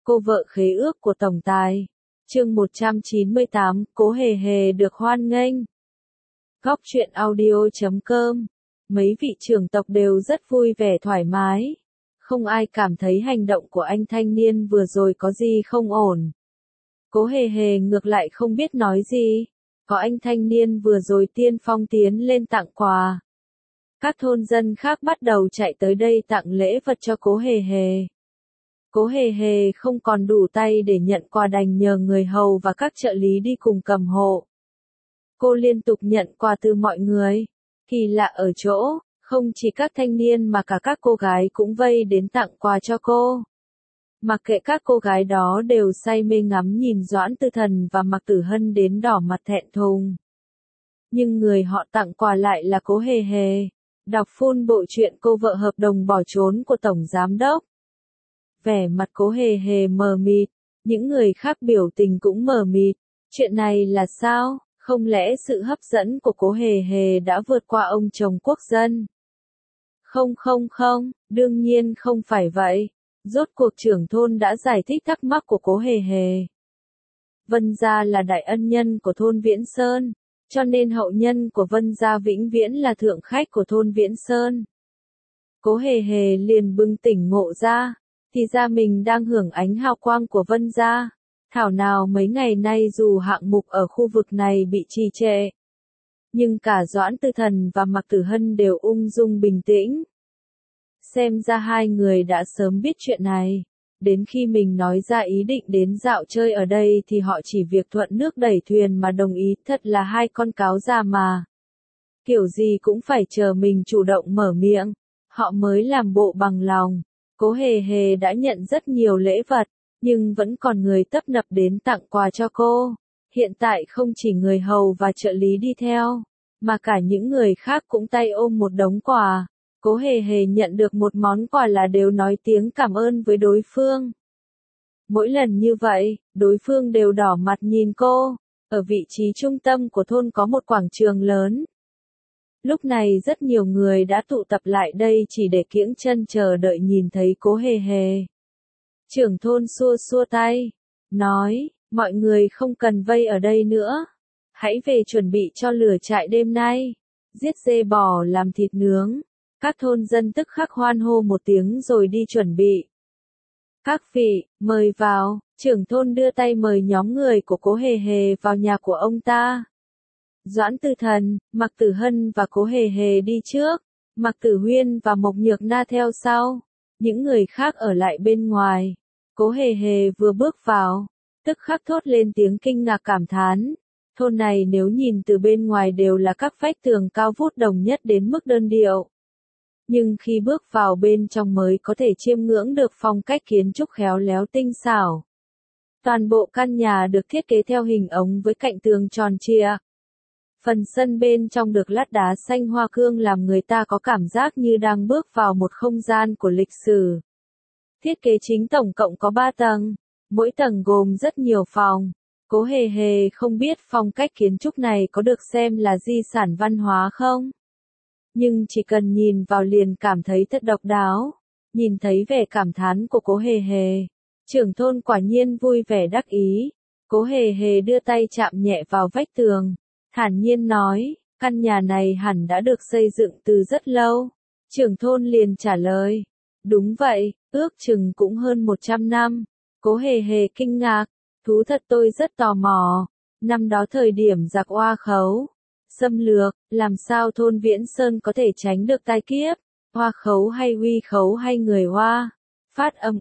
Cô vợ khế ước của tổng tài. Chương 198, Cố Hề Hề được hoan nghênh. Góc truyện audio.com. Mấy vị trưởng tộc đều rất vui vẻ thoải mái. Không ai cảm thấy hành động của anh thanh niên vừa rồi có gì không ổn. Cố Hề Hề ngược lại không biết nói gì. Có anh thanh niên vừa rồi tiên phong tiến lên tặng quà. Các thôn dân khác bắt đầu chạy tới đây tặng lễ vật cho Cố Hề Hề. Cố Hề Hề không còn đủ tay để nhận quà, đành nhờ người hầu và các trợ lý đi cùng cầm hộ. Cô liên tục nhận quà từ mọi người. Kỳ lạ ở chỗ, không chỉ các thanh niên mà cả các cô gái cũng vây đến tặng quà cho cô. Mặc kệ các cô gái đó đều say mê ngắm nhìn Doãn Tư Thần và Mạc Tử Hân đến đỏ mặt thẹn thùng. Nhưng người họ tặng quà lại là Cố Hề Hề. Đọc full bộ truyện Cô vợ hợp đồng bỏ trốn của Tổng Giám Đốc. Vẻ mặt Cố Hề Hề mờ mịt, những người khác biểu tình cũng mờ mịt. Chuyện này là sao? Không lẽ sự hấp dẫn của Cố Hề Hề đã vượt qua ông chồng quốc dân? Không, đương nhiên không phải vậy. Rốt cuộc trưởng thôn đã giải thích thắc mắc của Cố Hề Hề. Vân gia là đại ân nhân của thôn Viễn Sơn, cho nên hậu nhân của Vân gia vĩnh viễn là thượng khách của thôn Viễn Sơn. Cố Hề Hề liền bừng tỉnh ngộ ra, thì ra mình đang hưởng ánh hào quang của Vân gia. Thảo nào mấy ngày nay dù hạng mục ở khu vực này bị trì trệ, nhưng cả Doãn Tư Thần và Mạc Tử Hân đều ung dung bình tĩnh. Xem ra hai người đã sớm biết chuyện này. Đến khi mình nói ra ý định đến dạo chơi ở đây thì họ chỉ việc thuận nước đẩy thuyền mà đồng ý, thật là hai con cáo già mà. Kiểu gì cũng phải chờ mình chủ động mở miệng, họ mới làm bộ bằng lòng. Cố Hề Hề đã nhận rất nhiều lễ vật, nhưng vẫn còn người tấp nập đến tặng quà cho cô. Hiện tại không chỉ người hầu và trợ lý đi theo, mà cả những người khác cũng tay ôm một đống quà. Cố Hề Hề nhận được một món quà là đều nói tiếng cảm ơn với đối phương. Mỗi lần như vậy, đối phương đều đỏ mặt nhìn cô. Ở vị trí trung tâm của thôn có một quảng trường lớn. Lúc này rất nhiều người đã tụ tập lại đây chỉ để kiễng chân chờ đợi nhìn thấy Cố Hề Hề. Trưởng thôn xua xua tay, nói, mọi người không cần vây ở đây nữa. Hãy về chuẩn bị cho lửa trại đêm nay. Giết dê bò làm thịt nướng. Các thôn dân tức khắc hoan hô một tiếng rồi đi chuẩn bị. Các vị, mời vào. Trưởng thôn đưa tay mời nhóm người của Cố Hề Hề vào nhà của ông ta. Doãn Tư Thần, Mạc Tử Hân và Cố Hề Hề đi trước. Mạc Tử Huyên và Mộc Nhược Na theo sau. Những người khác ở lại bên ngoài. Cố Hề Hề vừa bước vào, tức khắc thốt lên tiếng kinh ngạc cảm thán. Thôn này nếu nhìn từ bên ngoài đều là các vách tường cao vút đồng nhất đến mức đơn điệu. Nhưng khi bước vào bên trong mới có thể chiêm ngưỡng được phong cách kiến trúc khéo léo tinh xảo. Toàn bộ căn nhà được thiết kế theo hình ống với cạnh tường tròn trịa. Phần sân bên trong được lát đá xanh hoa cương làm người ta có cảm giác như đang bước vào một không gian của lịch sử. Thiết kế chính tổng cộng có 3 tầng, mỗi tầng gồm rất nhiều phòng. Cố Hề Hề không biết phong cách kiến trúc này có được xem là di sản văn hóa không? Nhưng chỉ cần nhìn vào liền cảm thấy thật độc đáo. Nhìn thấy vẻ cảm thán của Cố Hề Hề, trưởng thôn quả nhiên vui vẻ đắc ý. Cố Hề Hề đưa tay chạm nhẹ vào vách tường, thản nhiên nói, căn nhà này hẳn đã được xây dựng từ rất lâu. Trưởng thôn liền trả lời, đúng vậy, ước chừng cũng hơn 100 năm. Cố Hề Hề kinh ngạc, thú thật tôi rất tò mò. Năm đó thời điểm giặc Oa Khấu xâm lược, làm sao thôn Viễn Sơn có thể tránh được tai kiếp? Hoa Khấu hay Huy Khấu hay người Hoa? Phát âm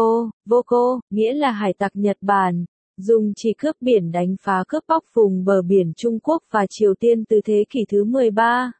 vô cô, nghĩa là hải tặc Nhật Bản, dùng chỉ cướp biển đánh phá cướp bóc vùng bờ biển Trung Quốc và Triều Tiên từ thế kỷ thứ 13.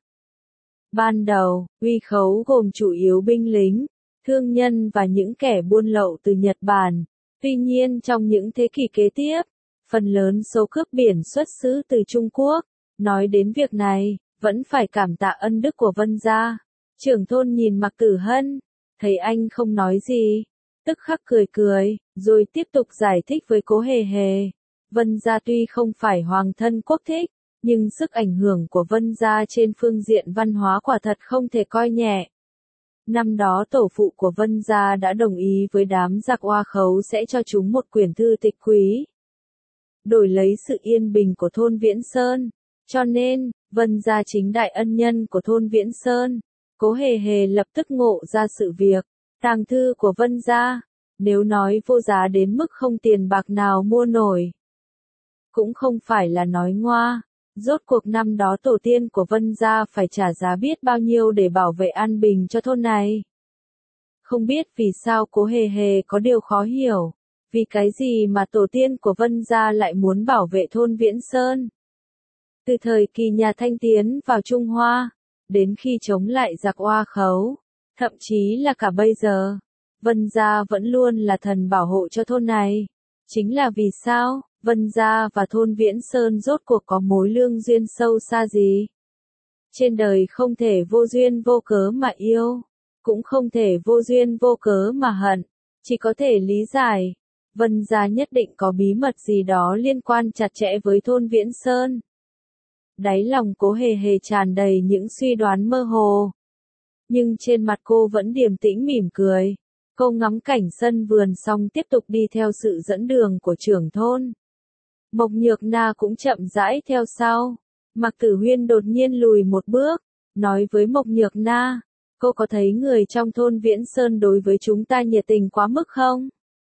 Ban đầu, Huy Khấu gồm chủ yếu binh lính, thương nhân và những kẻ buôn lậu từ Nhật Bản. Tuy nhiên trong những thế kỷ kế tiếp, phần lớn số cướp biển xuất xứ từ Trung Quốc. Nói đến việc này, vẫn phải cảm tạ ân đức của Vân gia. Trưởng thôn nhìn Mạc Tử Hân, thấy anh không nói gì, tức khắc cười, rồi tiếp tục giải thích với Cố Hề Hề. Vân gia tuy không phải hoàng thân quốc thích, nhưng sức ảnh hưởng của Vân gia trên phương diện văn hóa quả thật không thể coi nhẹ. Năm đó tổ phụ của Vân gia đã đồng ý với đám giặc Oa Khấu sẽ cho chúng một quyển thư tịch quý, đổi lấy sự yên bình của thôn Viễn Sơn. Cho nên, Vân gia chính đại ân nhân của thôn Viễn Sơn. Cố Hề Hề lập tức ngộ ra sự việc, tàng thư của Vân gia, nếu nói vô giá đến mức không tiền bạc nào mua nổi, cũng không phải là nói ngoa. Rốt cuộc năm đó tổ tiên của Vân gia phải trả giá biết bao nhiêu để bảo vệ an bình cho thôn này. Không biết vì sao Cố Hề Hề có điều khó hiểu, vì cái gì mà tổ tiên của Vân gia lại muốn bảo vệ thôn Viễn Sơn. Từ thời kỳ nhà Thanh tiến vào Trung Hoa, đến khi chống lại giặc Oa Khấu, thậm chí là cả bây giờ, Vân gia vẫn luôn là thần bảo hộ cho thôn này. Chính là vì sao, Vân gia và thôn Viễn Sơn rốt cuộc có mối lương duyên sâu xa gì? Trên đời không thể vô duyên vô cớ mà yêu, cũng không thể vô duyên vô cớ mà hận, chỉ có thể lý giải. Vân gia nhất định có bí mật gì đó liên quan chặt chẽ với thôn Viễn Sơn. Đáy lòng Cố Hề Hề tràn đầy những suy đoán mơ hồ. Nhưng trên mặt cô vẫn điềm tĩnh mỉm cười. Cô ngắm cảnh sân vườn xong tiếp tục đi theo sự dẫn đường của trưởng thôn. Mộc Nhược Na cũng chậm rãi theo sau. Mạc Tử Huyên đột nhiên lùi một bước, nói với Mộc Nhược Na, cô có thấy người trong thôn Viễn Sơn đối với chúng ta nhiệt tình quá mức không?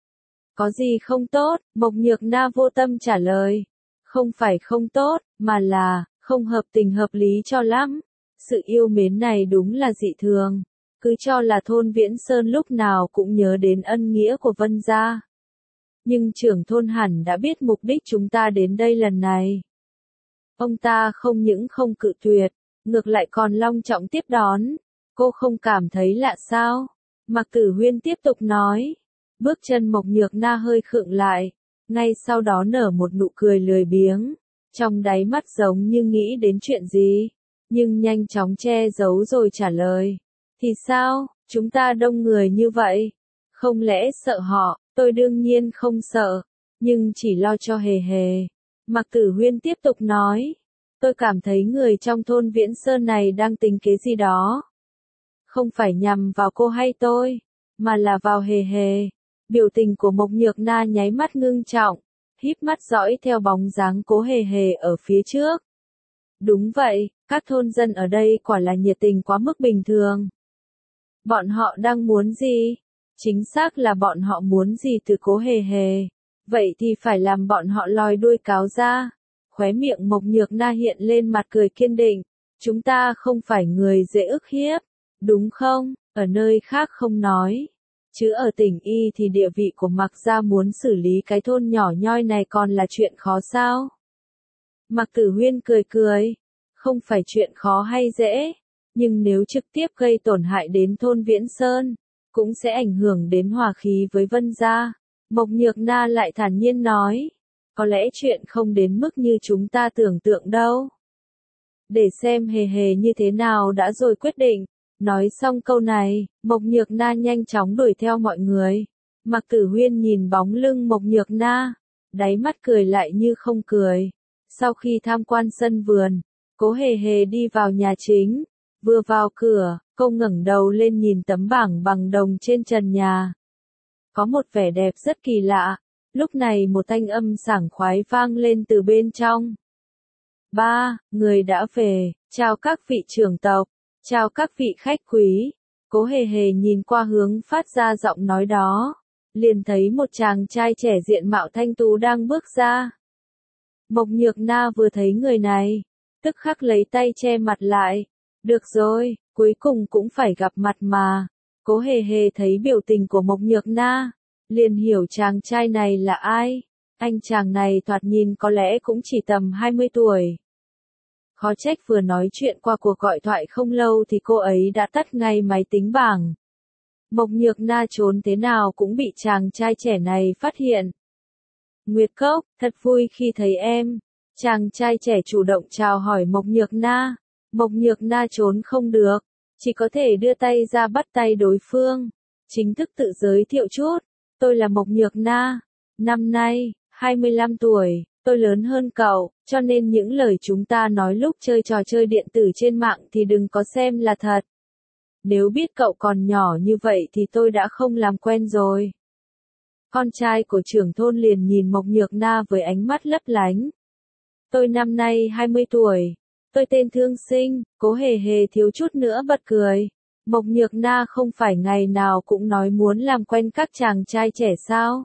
Có gì không tốt? Mộc Nhược Na vô tâm trả lời. Không phải không tốt, mà là, không hợp tình hợp lý cho lắm. Sự yêu mến này đúng là dị thường. Cứ cho là thôn Viễn Sơn lúc nào cũng nhớ đến ân nghĩa của Vân gia. Nhưng trưởng thôn hẳn đã biết mục đích chúng ta đến đây lần này. Ông ta không những không cự tuyệt, ngược lại còn long trọng tiếp đón. Cô không cảm thấy lạ sao? Mạc Tử Huyên tiếp tục nói. Bước chân Mộc Nhược Na hơi khựng lại, ngay sau đó nở một nụ cười lười biếng, trong đáy mắt giống như nghĩ đến chuyện gì, nhưng nhanh chóng che giấu rồi trả lời. Thì sao, chúng ta đông người như vậy, không lẽ sợ họ? Tôi đương nhiên không sợ, nhưng chỉ lo cho Hề Hề. Mạc Tử Huyên tiếp tục nói, tôi cảm thấy người trong thôn Viễn Sơn này đang tính kế gì đó. Không phải nhằm vào cô hay tôi, mà là vào Hề Hề. Biểu tình của Mộc Nhược Na nháy mắt ngưng trọng, híp mắt dõi theo bóng dáng Cố Hề Hề ở phía trước. Đúng vậy, các thôn dân ở đây quả là nhiệt tình quá mức bình thường. Bọn họ đang muốn gì? Chính xác là bọn họ muốn gì từ Cố Hề Hề. Vậy thì phải làm bọn họ lòi đuôi cáo ra. Khóe miệng Mộc Nhược Na hiện lên mặt cười kiên định. Chúng ta không phải người dễ ức hiếp, đúng không? Ở nơi khác không nói. Chứ ở tỉnh Y thì địa vị của Mạc gia muốn xử lý cái thôn nhỏ nhoi này còn là chuyện khó sao? Mạc Tử Huyên cười cười. Không phải chuyện khó hay dễ. Nhưng nếu trực tiếp gây tổn hại đến thôn Viễn Sơn, cũng sẽ ảnh hưởng đến hòa khí với Vân gia. Mộc Nhược Na lại thản nhiên nói. Có lẽ chuyện không đến mức như chúng ta tưởng tượng đâu. Để xem Hề Hề như thế nào đã rồi quyết định. Nói xong câu này, Mộc Nhược Na nhanh chóng đuổi theo mọi người. Mạc Tử Huyên nhìn bóng lưng Mộc Nhược Na, đáy mắt cười lại như không cười. Sau khi tham quan sân vườn, Cố Hề Hề đi vào nhà chính. Vừa vào cửa, cô ngẩng đầu lên nhìn tấm bảng bằng đồng trên trần nhà. Có một vẻ đẹp rất kỳ lạ. Lúc này một thanh âm sảng khoái vang lên từ bên trong. Ba, người đã về, chào các vị trưởng tộc. Chào các vị khách quý. Cố Hề Hề nhìn qua hướng phát ra giọng nói đó, liền thấy một chàng trai trẻ diện mạo thanh tú đang bước ra. Mộc Nhược Na vừa thấy người này, tức khắc lấy tay che mặt lại. Được rồi, cuối cùng cũng phải gặp mặt mà. Cố Hề Hề thấy biểu tình của Mộc Nhược Na, liền hiểu chàng trai này là ai. Anh chàng này thoạt nhìn có lẽ cũng chỉ tầm 20 tuổi. Khó trách vừa nói chuyện qua cuộc gọi thoại không lâu thì cô ấy đã tắt ngay máy tính bảng. Mộc Nhược Na trốn thế nào cũng bị chàng trai trẻ này phát hiện. Nguyệt Cốc, thật vui khi thấy em. Chàng trai trẻ chủ động chào hỏi Mộc Nhược Na. Mộc Nhược Na trốn không được, chỉ có thể đưa tay ra bắt tay đối phương. Chính thức tự giới thiệu chút, tôi là Mộc Nhược Na, năm nay, 25 tuổi. Tôi lớn hơn cậu, cho nên những lời chúng ta nói lúc chơi trò chơi điện tử trên mạng thì đừng có xem là thật. nếu biết cậu còn nhỏ như vậy thì tôi đã không làm quen rồi. Con trai của trưởng thôn liền nhìn Mộc Nhược Na với ánh mắt lấp lánh. Tôi năm nay 20 tuổi. Tôi tên Thương Sinh, Cố Hề Hề thiếu chút nữa bật cười. Mộc Nhược Na không phải ngày nào cũng nói muốn làm quen các chàng trai trẻ sao?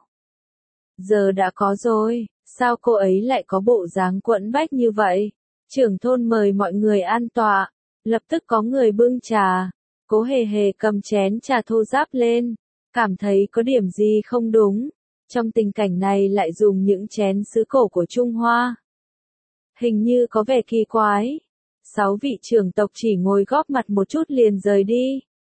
Giờ đã có rồi, sao cô ấy lại có bộ dáng quẫn bách như vậy? Trưởng thôn mời mọi người an tọa, lập tức có người bưng trà. Cố Hề Hề cầm chén trà thô ráp lên, cảm thấy có điểm gì không đúng. Trong tình cảnh này lại dùng những chén sứ cổ của Trung Hoa. Hình như có vẻ kỳ quái. 6 vị trưởng tộc chỉ ngồi góp mặt một chút liền rời đi.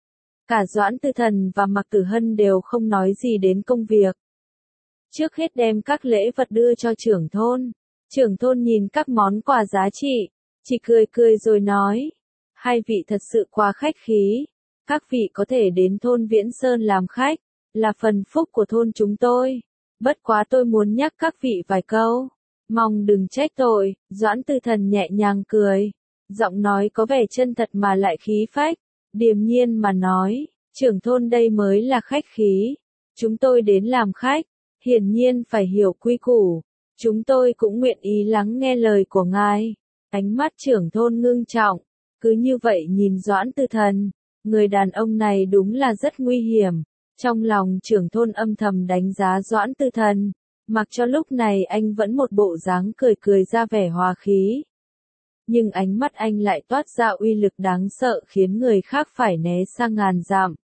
Cả Doãn Tư Thần và Mạc Tử Hân đều không nói gì đến công việc. Trước hết đem các lễ vật đưa cho trưởng thôn. Trưởng thôn nhìn các món quà giá trị, chỉ cười cười rồi nói. Hai vị thật sự quá khách khí. Các vị có thể đến thôn Viễn Sơn làm khách, là phần phúc của thôn chúng tôi. Bất quá tôi muốn nhắc các vị vài câu. Mong đừng trách tội, Doãn Tư Thần nhẹ nhàng cười. Giọng nói có vẻ chân thật mà lại khí phách. Điềm nhiên mà nói, trưởng thôn đây mới là khách khí. Chúng tôi đến làm khách, hiển nhiên phải hiểu quy củ. Chúng tôi cũng nguyện ý lắng nghe lời của ngài. Ánh mắt trưởng thôn ngưng trọng, cứ như vậy nhìn Doãn Tư Thần. Người đàn ông này đúng là rất nguy hiểm. Trong lòng trưởng thôn âm thầm đánh giá Doãn Tư Thần. Mặc cho lúc này anh vẫn một bộ dáng cười cười ra vẻ hòa khí. Nhưng ánh mắt anh lại toát ra uy lực đáng sợ khiến người khác phải né sang ngàn dặm.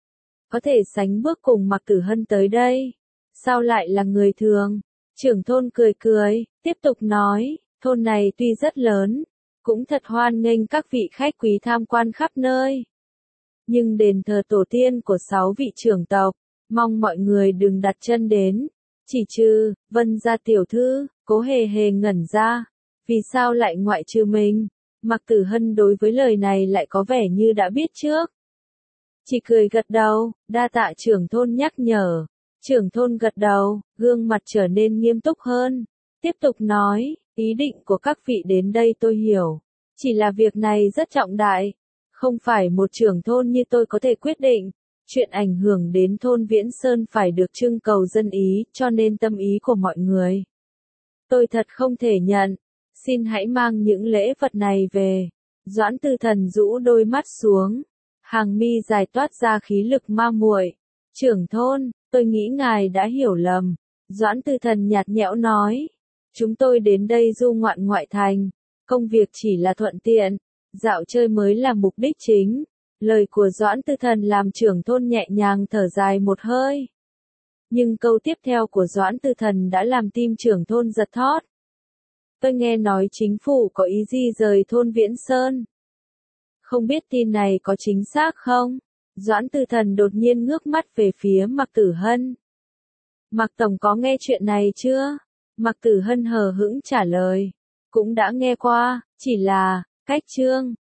Có thể sánh bước cùng Mạc Tử Hân tới đây. Sao lại là người thường? Trưởng thôn cười cười, tiếp tục nói, thôn này tuy rất lớn, cũng thật hoan nghênh các vị khách quý tham quan khắp nơi. Nhưng đền thờ tổ tiên của 6 vị trưởng tộc, mong mọi người đừng đặt chân đến. Chỉ trừ, Vân gia tiểu thư, Cố Hề Hề ngẩn ra. Vì sao lại ngoại trừ mình? Mạc Tử Hân đối với lời này lại có vẻ như đã biết trước. Chỉ cười gật đầu, đa tạ trưởng thôn nhắc nhở. Trưởng thôn gật đầu, gương mặt trở nên nghiêm túc hơn. Tiếp tục nói, ý định của các vị đến đây tôi hiểu. Chỉ là việc này rất trọng đại. Không phải một trưởng thôn như tôi có thể quyết định. Chuyện ảnh hưởng đến thôn Viễn Sơn phải được trưng cầu dân ý, cho nên tâm ý của mọi người. Tôi thật không thể nhận. Xin hãy mang những lễ vật này về. Doãn Tư Thần rũ đôi mắt xuống. Hàng mi dài toát ra khí lực ma muội. Trưởng thôn, tôi nghĩ ngài đã hiểu lầm. Doãn Tư Thần nhạt nhẽo nói. Chúng tôi đến đây du ngoạn ngoại thành. Công việc chỉ là thuận tiện. Dạo chơi mới là mục đích chính. Lời của Doãn Tư Thần làm trưởng thôn nhẹ nhàng thở dài một hơi. Nhưng câu tiếp theo của Doãn Tư Thần đã làm tim trưởng thôn giật thót. Tôi nghe nói chính phủ có ý di rời thôn Viễn Sơn. Không biết tin này có chính xác không? Doãn Tư Thần đột nhiên ngước mắt về phía Mạc Tử Hân. Mạc Tổng có nghe chuyện này chưa? Mạc Tử Hân hờ hững trả lời. Cũng đã nghe qua, chỉ là, cách chương.